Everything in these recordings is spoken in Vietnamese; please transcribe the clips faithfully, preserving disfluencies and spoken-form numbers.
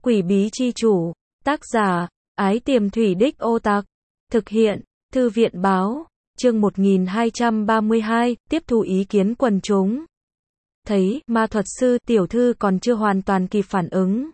Quỷ bí chi chủ. Tác giả, Ái Tiềm Thủy Đích Ô Tặc. Thực hiện, Thư viện báo. Chương một nghìn hai trăm ba mươi hai, tiếp thu ý kiến quần chúng. Thấy, ma thuật sư, tiểu thư còn chưa hoàn toàn kịp phản ứng.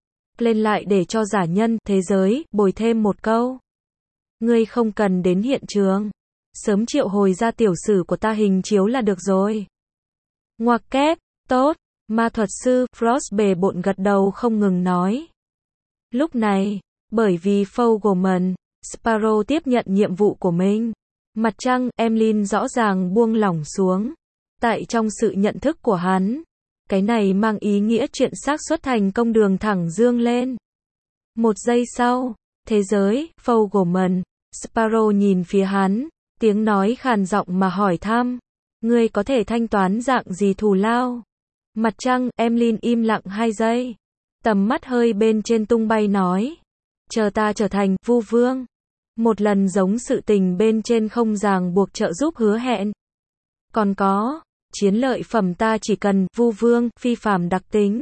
Lên lại để cho giả nhân, thế giới, bồi thêm một câu. Ngươi không cần đến hiện trường. Sớm triệu hồi ra tiểu sử của ta hình chiếu là được rồi. Ngoặc kép, tốt. Ma thuật sư, Frost bề bộn gật đầu không ngừng nói. Lúc này, bởi vì Fogelman, Sparrow tiếp nhận nhiệm vụ của mình. Mặt trăng, Emlyn rõ ràng buông lỏng xuống. Tại trong sự nhận thức của hắn, cái này mang ý nghĩa chuyện xác suất thành công đường thẳng dương lên. Một giây sau, thế giới, Fogelman, Sparrow nhìn phía hắn, tiếng nói khàn giọng mà hỏi thăm. Ngươi có thể thanh toán dạng gì thù lao? Mặt trăng, Emlyn im lặng hai giây. Tầm mắt hơi bên trên tung bay nói. Chờ ta trở thành Vu Vương. Một lần giống sự tình bên trên không ràng buộc trợ giúp hứa hẹn. Còn có, chiến lợi phẩm ta chỉ cần Vu Vương, phi phàm đặc tính.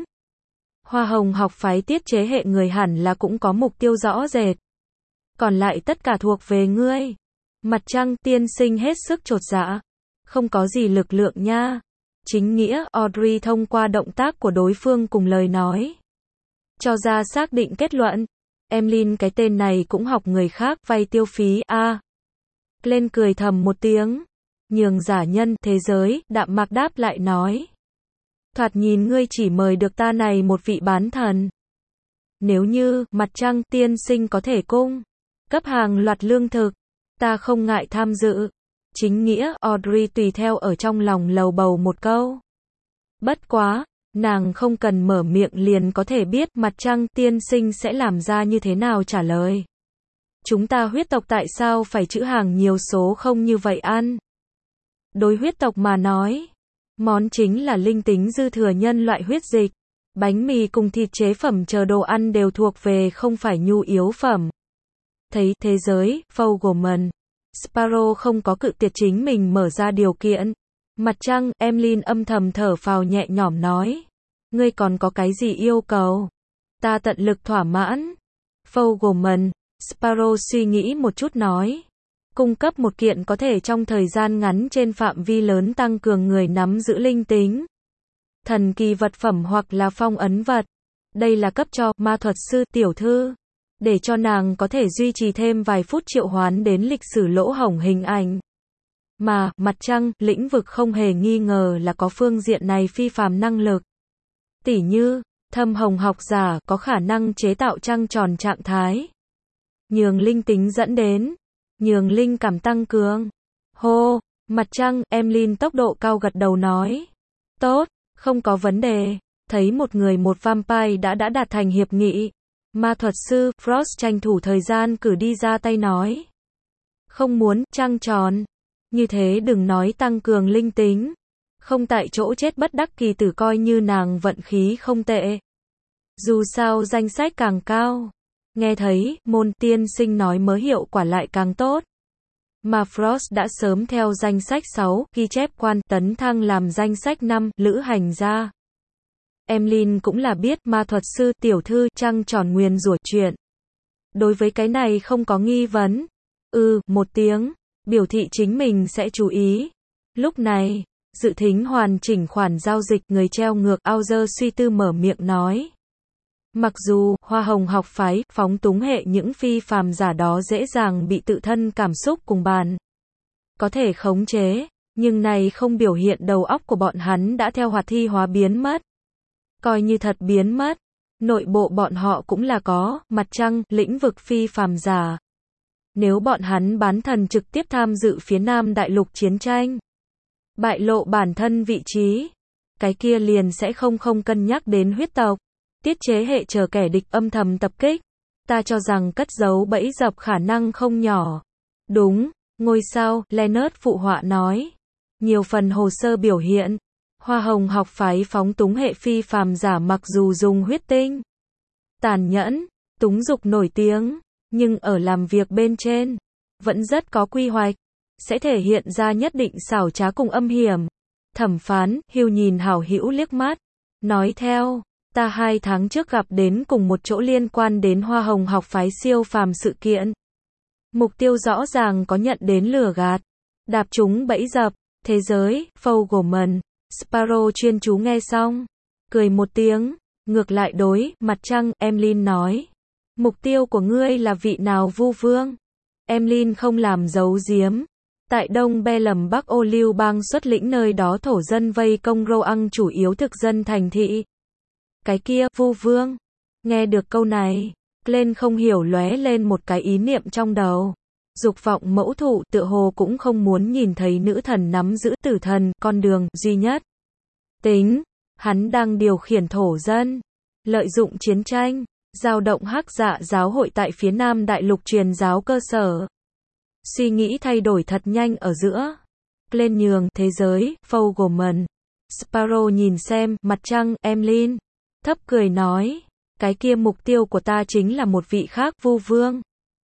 Hoa hồng học phái tiết chế hệ người hẳn là cũng có mục tiêu rõ rệt. Còn lại tất cả thuộc về ngươi. Mặt trăng tiên sinh hết sức chột dạ. Không có gì lực lượng nha. Chính nghĩa, Audrey thông qua động tác của đối phương cùng lời nói. Cho ra xác định kết luận. Emlyn cái tên này cũng học người khác vay tiêu phí a. À. Lên cười thầm một tiếng. Nhường giả nhân, thế giới, đạm mạc đáp lại nói. Thoạt nhìn ngươi chỉ mời được ta này một vị bán thần. Nếu như, mặt trăng tiên sinh có thể cung cấp hàng loạt lương thực, ta không ngại tham dự. Chính nghĩa, Audrey tùy theo ở trong lòng lầu bầu một câu. Bất quá, nàng không cần mở miệng liền có thể biết mặt trăng tiên sinh sẽ làm ra như thế nào trả lời. Chúng ta huyết tộc tại sao phải trữ hàng nhiều số không như vậy ăn? Đối huyết tộc mà nói, món chính là linh tính dư thừa nhân loại huyết dịch. Bánh mì cùng thịt chế phẩm chờ đồ ăn đều thuộc về không phải nhu yếu phẩm. Thấy thế giới, Fogelman, Sparrow không có cự tuyệt chính mình mở ra điều kiện. Mặt trăng, Emlyn âm thầm thở phào nhẹ nhõm nói. Ngươi còn có cái gì yêu cầu? Ta tận lực thỏa mãn. Fogelman, Sparrow suy nghĩ một chút nói. Cung cấp một kiện có thể trong thời gian ngắn trên phạm vi lớn tăng cường người nắm giữ linh tính. Thần kỳ vật phẩm hoặc là phong ấn vật. Đây là cấp cho ma thuật sư tiểu thư. Để cho nàng có thể duy trì thêm vài phút triệu hoán đến lịch sử lỗ hổng hình ảnh. Mà, mặt trăng, lĩnh vực không hề nghi ngờ là có phương diện này phi phàm năng lực. Tỉ như, thâm hồng học giả có khả năng chế tạo trăng tròn trạng thái. Nhường linh tính dẫn đến. Nhường linh cảm tăng cường. Hô, mặt trăng, Emlyn tốc độ cao gật đầu nói. Tốt, không có vấn đề. Thấy một người một vampire đã đã đạt thành hiệp nghị. Ma thuật sư, Frost tranh thủ thời gian cử đi ra tay nói. Không muốn, trăng tròn. Như thế đừng nói tăng cường linh tính. Không tại chỗ chết bất đắc kỳ tử coi như nàng vận khí không tệ. Dù sao danh sách càng cao. Nghe thấy, môn tiên sinh nói mới hiệu quả lại càng tốt. Mà Frost đã sớm theo danh sách sáu, ghi chép quan, tấn thăng làm danh sách năm, lữ hành gia. Emlyn cũng là biết ma thuật sư tiểu thư trăng tròn nguyền rủa chuyện. Đối với cái này không có nghi vấn. Ừ, một tiếng, biểu thị chính mình sẽ chú ý. Lúc này, dự thính hoàn chỉnh khoản giao dịch người treo ngược Auger suy tư mở miệng nói. Mặc dù, hoa hồng học phái, phóng túng hệ những phi phàm giả đó dễ dàng bị tự thân cảm xúc cùng bàn. Có thể khống chế, nhưng này không biểu hiện đầu óc của bọn hắn đã theo hoạt thi hóa biến mất. Coi như thật biến mất, nội bộ bọn họ cũng là có, mặt trăng, lĩnh vực phi phàm giả. Nếu bọn hắn bán thần trực tiếp tham dự phía Nam đại lục chiến tranh, bại lộ bản thân vị trí, cái kia liền sẽ không không cân nhắc đến huyết tộc, tiết chế hệ chờ kẻ địch âm thầm tập kích. Ta cho rằng cất giấu bẫy dập khả năng không nhỏ. Đúng, ngôi sao, Leonard phụ họa nói. Nhiều phần hồ sơ biểu hiện. Hoa hồng học phái phóng túng hệ phi phàm giả mặc dù dùng huyết tinh, tàn nhẫn, túng dục nổi tiếng, nhưng ở làm việc bên trên, vẫn rất có quy hoạch, sẽ thể hiện ra nhất định xảo trá cùng âm hiểm. Thẩm phán, Hill nhìn hảo hữu liếc mắt, nói theo, ta hai tháng trước gặp đến cùng một chỗ liên quan đến hoa hồng học phái siêu phàm sự kiện. Mục tiêu rõ ràng có nhận đến lừa gạt. Đạp chúng bẫy dập, thế giới, Fogelman. Sparrow chuyên chú nghe xong. Cười một tiếng, ngược lại đối, mặt trăng, Emlyn nói. Mục tiêu của ngươi là vị nào Vu Vương? Emlyn không làm giấu giếm. Tại Đông Belem Bắc Ô Lưu bang xuất lĩnh nơi đó thổ dân vây công Roang chủ yếu thực dân thành thị. Cái kia, Vu Vương. Nghe được câu này, Glenn không hiểu lóe lên một cái ý niệm trong đầu. Dục vọng mẫu thụ tựa hồ cũng không muốn nhìn thấy nữ thần nắm giữ tử thần, con đường duy nhất. Tính, hắn đang điều khiển thổ dân, lợi dụng chiến tranh, giao động Hắc Dạ giáo hội tại phía Nam Đại lục truyền giáo cơ sở. Suy nghĩ thay đổi thật nhanh ở giữa. Lên nhường, thế giới, Fogelman. Sparrow nhìn xem, mặt trăng, Emlyn. Thấp cười nói, cái kia mục tiêu của ta chính là một vị khác Vu Vương.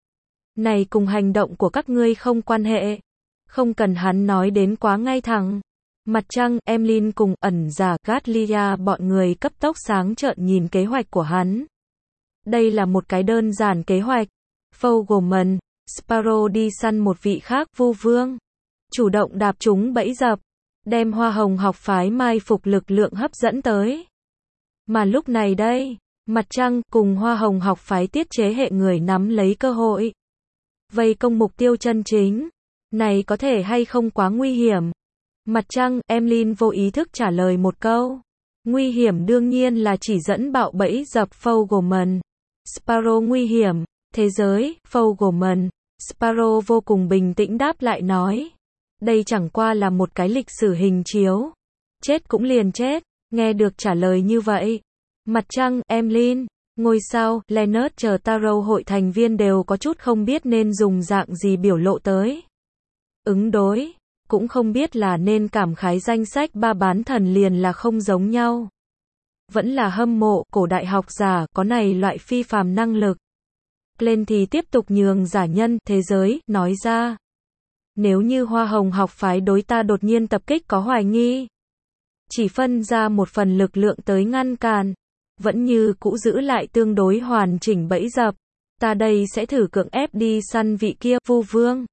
Này cùng hành động của các ngươi không quan hệ. Không cần hắn nói đến quá ngay thẳng. Mặt trăng, Emlyn cùng ẩn giả Gatlia bọn người cấp tốc sáng trợn nhìn kế hoạch của hắn. Đây là một cái đơn giản kế hoạch. Fogelman, Sparrow đi săn một vị khác Vu Vương. Chủ động đạp chúng bẫy dập. Đem hoa hồng học phái mai phục lực lượng hấp dẫn tới. Mà lúc này đây, mặt trăng cùng hoa hồng học phái tiết chế hệ người nắm lấy cơ hội. Vây công mục tiêu chân chính. Này có thể hay không quá nguy hiểm? Mặt trăng, Emlyn vô ý thức trả lời một câu. Nguy hiểm đương nhiên là chỉ dẫn bạo bẫy dập Fogelman. Sparrow nguy hiểm, thế giới, Fogelman. Sparrow vô cùng bình tĩnh đáp lại nói. Đây chẳng qua là một cái lịch sử hình chiếu. Chết cũng liền chết. Nghe được trả lời như vậy. Mặt trăng, Emlyn. Ngôi sao, Leonard chờ Tarot hội thành viên đều có chút không biết nên dùng dạng gì biểu lộ tới. Ứng đối. Cũng không biết là nên cảm khái danh sách ba bán thần liền là không giống nhau. Vẫn là hâm mộ cổ đại học giả có này loại phi phàm năng lực. Lên thì tiếp tục nhường giả nhân thế giới, nói ra. Nếu như hoa hồng học phái đối ta đột nhiên tập kích có hoài nghi. Chỉ phân ra một phần lực lượng tới ngăn cản. Vẫn như cũ giữ lại tương đối hoàn chỉnh bẫy dập. Ta đây sẽ thử cưỡng ép đi săn vị kia Vu Vương.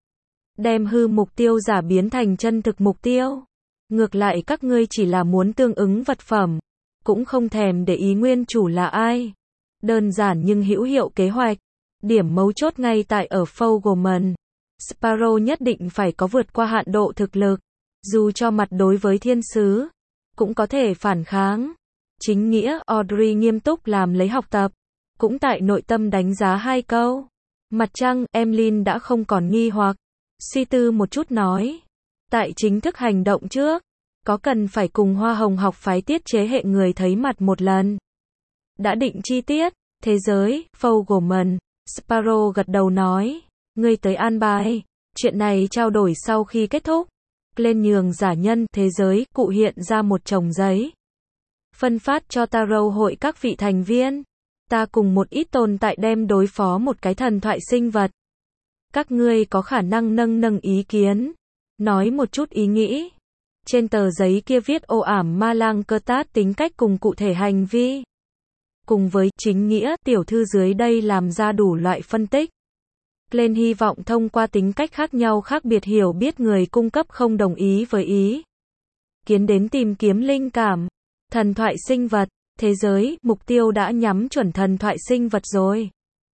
Đem hư mục tiêu giả biến thành chân thực mục tiêu. Ngược lại các ngươi chỉ là muốn tương ứng vật phẩm. Cũng không thèm để ý nguyên chủ là ai. Đơn giản nhưng hữu hiệu kế hoạch. Điểm mấu chốt ngay tại ở Fogelman. Sparrow nhất định phải có vượt qua hạn độ thực lực. Dù cho mặt đối với thiên sứ. Cũng có thể phản kháng. Chính nghĩa, Audrey nghiêm túc làm lấy học tập. Cũng tại nội tâm đánh giá hai câu. Mặt trăng, Emlyn đã không còn nghi hoặc. Suy tư một chút nói. Tại chính thức hành động trước. Có cần phải cùng hoa hồng học phái tiết chế hệ người thấy mặt một lần. Đã định chi tiết. Thế giới, Fogelman. Sparrow gật đầu nói. Ngươi tới an bài. Chuyện này trao đổi sau khi kết thúc. Lên nhường giả nhân thế giới cụ hiện ra một chồng giấy. Phân phát cho Tarot hội các vị thành viên. Ta cùng một ít tồn tại đem đối phó một cái thần thoại sinh vật. Các ngươi có khả năng nâng nâng ý kiến. Nói một chút ý nghĩ. Trên tờ giấy kia viết ô ảm ma lang cơ tát tính cách cùng cụ thể hành vi. Cùng với chính nghĩa tiểu thư dưới đây làm ra đủ loại phân tích. Lên hy vọng thông qua tính cách khác nhau khác biệt hiểu biết người cung cấp không đồng ý với ý kiến đến tìm kiếm linh cảm. Thần thoại sinh vật, thế giới, mục tiêu đã nhắm chuẩn thần thoại sinh vật rồi.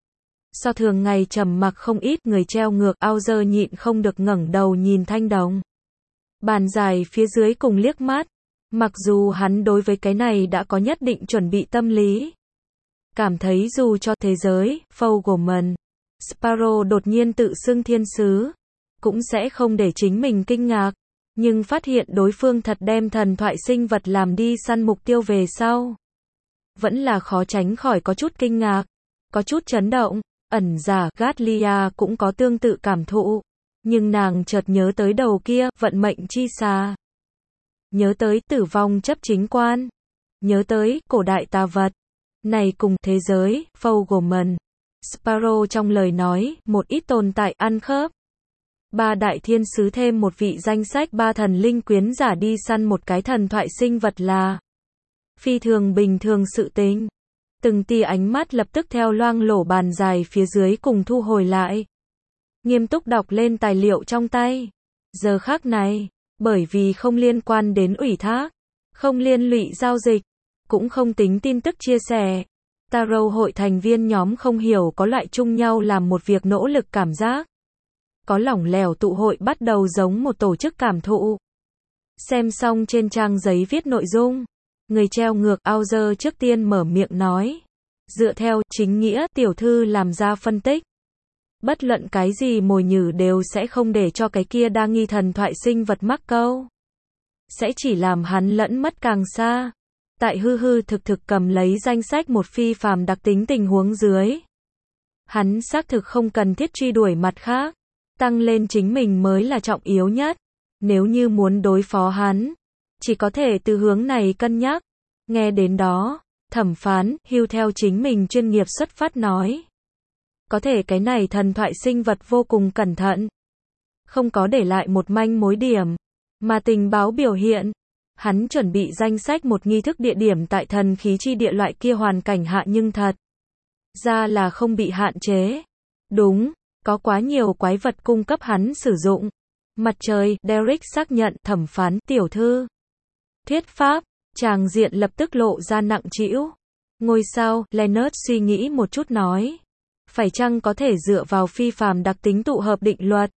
So thường ngày trầm mặc không ít người treo ngược ao dơ nhịn không được ngẩng đầu nhìn thanh đồng. Bàn dài phía dưới cùng liếc mắt. Mặc dù hắn đối với cái này đã có nhất định chuẩn bị tâm lý. Cảm thấy dù cho thế giới, Fogelman, Sparrow đột nhiên tự xưng thiên sứ. Cũng sẽ không để chính mình kinh ngạc. Nhưng phát hiện đối phương thật đem thần thoại sinh vật làm đi săn mục tiêu về sau. Vẫn là khó tránh khỏi có chút kinh ngạc. Có chút chấn động. Ẩn giả Gatlia cũng có tương tự cảm thụ. Nhưng nàng chợt nhớ tới đầu kia, vận mệnh chi xà. Nhớ tới tử vong chấp chính quan. Nhớ tới cổ đại tà vật. Này cùng thế giới, Fogelman. Sparrow trong lời nói, một ít tồn tại ăn khớp. Ba đại thiên sứ thêm một vị danh sách ba thần linh quyến giả đi săn một cái thần thoại sinh vật là phi thường bình thường sự tình. Từng tia ánh mắt lập tức theo loang lổ bàn dài phía dưới cùng thu hồi lại. Nghiêm túc đọc lên tài liệu trong tay. Giờ khắc này, bởi vì không liên quan đến ủy thác, không liên lụy giao dịch, cũng không tính tin tức chia sẻ. Tarot hội thành viên nhóm không hiểu có loại chung nhau làm một việc nỗ lực cảm giác. Có lỏng lẻo tụ hội bắt đầu giống một tổ chức cảm thụ. Xem xong trên trang giấy viết nội dung. Người treo ngược Auger trước tiên mở miệng nói. Dựa theo chính nghĩa tiểu thư làm ra phân tích. Bất luận cái gì mồi nhử đều sẽ không để cho cái kia đa nghi thần thoại sinh vật mắc câu. Sẽ chỉ làm hắn lẫn mất càng xa. Tại hư hư thực thực cầm lấy danh sách một phi phàm đặc tính tình huống dưới. Hắn xác thực không cần thiết truy đuổi mặt khác. Tăng lên chính mình mới là trọng yếu nhất. Nếu như muốn đối phó hắn, chỉ có thể từ hướng này cân nhắc. Nghe đến đó, thẩm phán, Hugh theo chính mình chuyên nghiệp xuất phát nói. Có thể cái này thần thoại sinh vật vô cùng cẩn thận. Không có để lại một manh mối điểm. Mà tình báo biểu hiện. Hắn chuẩn bị danh sách một nghi thức địa điểm tại thần khí chi địa loại kia hoàn cảnh hạ nhưng thật ra là không bị hạn chế. Đúng, có quá nhiều quái vật cung cấp hắn sử dụng. Mặt trời, Derek xác nhận thẩm phán tiểu thư. Thuyết pháp, tràng diện lập tức lộ ra nặng trĩu. Ngôi sao, Leonard suy nghĩ một chút nói. Phải chăng có thể dựa vào phi phàm đặc tính tụ hợp định luật?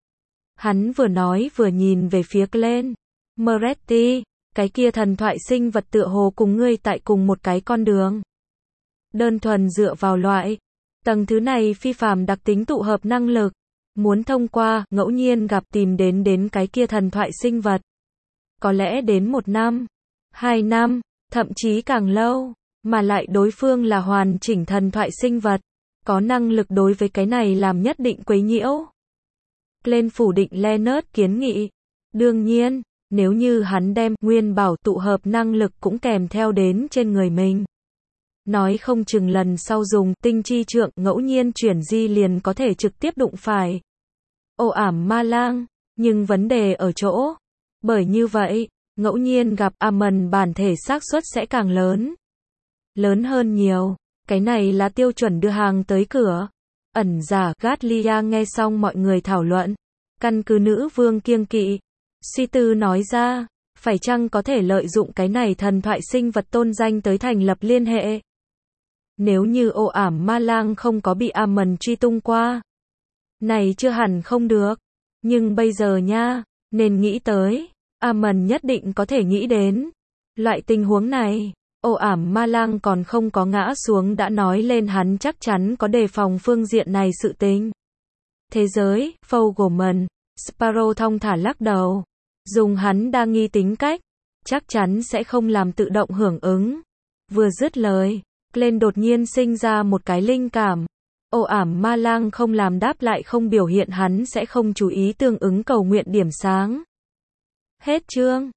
Hắn vừa nói vừa nhìn về phía Glenn. Moretti, cái kia thần thoại sinh vật tựa hồ cùng ngươi tại cùng một cái con đường. Đơn thuần dựa vào loại. Tầng thứ này phi phàm đặc tính tụ hợp năng lực. Muốn thông qua, ngẫu nhiên gặp tìm đến đến cái kia thần thoại sinh vật. Có lẽ đến một năm, hai năm, thậm chí càng lâu, mà lại đối phương là hoàn chỉnh thần thoại sinh vật, có năng lực đối với cái này làm nhất định quấy nhiễu. Lên phủ định Leonard kiến nghị. Đương nhiên, nếu như hắn đem nguyên bảo tụ hợp năng lực cũng kèm theo đến trên người mình. Nói không chừng lần sau dùng tinh chi trượng ngẫu nhiên chuyển di liền có thể trực tiếp đụng phải. Ồ ảm ma lang, nhưng vấn đề ở chỗ. Bởi như vậy, ngẫu nhiên gặp Amon bản thể xác suất sẽ càng lớn. Lớn hơn nhiều, cái này là tiêu chuẩn đưa hàng tới cửa. Ẩn giả Gatlia nghe xong mọi người thảo luận. Căn cứ nữ vương kiêng kỵ. Suy tư nói ra, phải chăng có thể lợi dụng cái này thần thoại sinh vật tôn danh tới thành lập liên hệ. Nếu như ồ ảm ma lang không có bị Amon truy tung qua. Này chưa hẳn không được. Nhưng bây giờ nha, nên nghĩ tới. Amon nhất định có thể nghĩ đến. Loại tình huống này, ồ ảm ma lang còn không có ngã xuống đã nói lên hắn chắc chắn có đề phòng phương diện này sự tình. Thế giới, Fogelman, Sparrow thong thả lắc đầu. Dùng hắn đa nghi tính cách, chắc chắn sẽ không làm tự động hưởng ứng. Vừa dứt lời, Glenn đột nhiên sinh ra một cái linh cảm. Ồ ảm ma lang không làm đáp lại không biểu hiện hắn sẽ không chú ý tương ứng cầu nguyện điểm sáng. Hết chương.